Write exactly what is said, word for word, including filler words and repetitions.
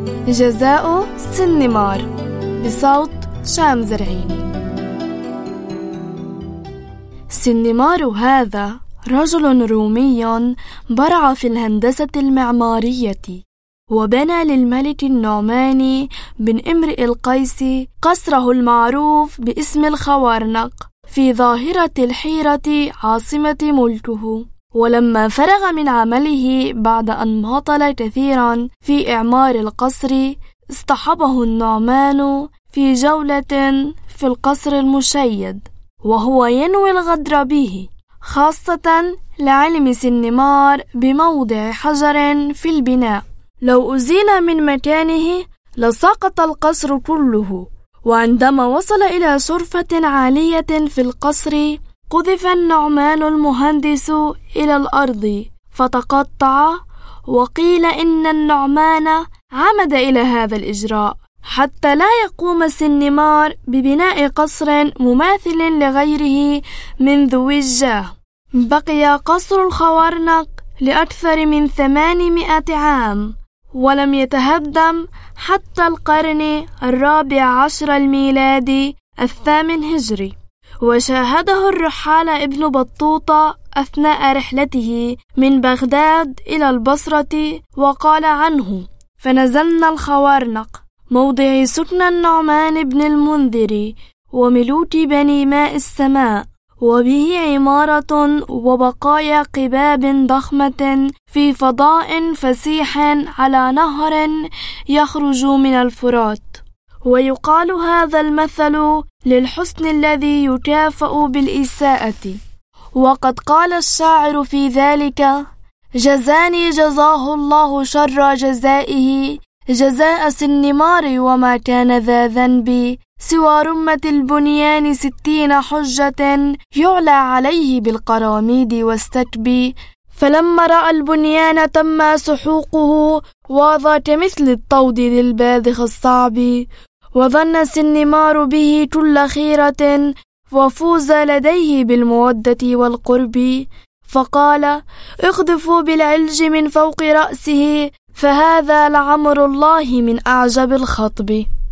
جزاء سنمار بصوت شام زرعيني. سنمار هذا رجل رومي برع في الهندسة المعمارية، وبنى للملك النعمان بن امرئ القيس قصره المعروف باسم الخوارنق في ظاهرة الحيرة عاصمة ملكه. ولما فرغ من عمله بعد أن ماطل كثيرا في إعمار القصر، اصطحبه النعمان في جولة في القصر المشيد وهو ينوي الغدر به، خاصة لعلم سنمار بموضع حجر في البناء لو أزيل من مكانه لسقط القصر كله. وعندما وصل إلى شرفة عالية في القصر، قذف النعمان المهندس إلى الأرض فتقطع. وقيل إن النعمان عمد إلى هذا الإجراء حتى لا يقوم سنمار ببناء قصر مماثل لغيره من ذوي الجاه. بقي قصر الخوارنق لأكثر من ثمانمائة عام ولم يتهدم حتى القرن الرابع عشر الميلادي الثامن هجري. وشاهده الرحال ابن بطوطة أثناء رحلته من بغداد إلى البصرة، وقال عنه: فنزلنا الخوارنق موضع سكن النعمان بن المنذر وملوك بني ماء السماء، وبه عمارة وبقايا قباب ضخمة في فضاء فسيح على نهر يخرج من الفرات. ويقال هذا المثل للحسن الذي يكافأ بالإساءة. وقد قال الشاعر في ذلك: جزاني جزاه الله شر جزائه جزاء سنمار وما كان ذا ذنب، سوى رمة البنيان ستين حجة يعلى عليه بالقراميد واستكبي. فلما رأى البنيان تم سحوقه واضى كمثل الطود للباذخ الصعب، وظن سنمار به كل خيرة وفوز لديه بالمودة والقرب، فقال: اقذفوا بالعلج من فوق رأسه فهذا لعمر الله من أعجب الخطب.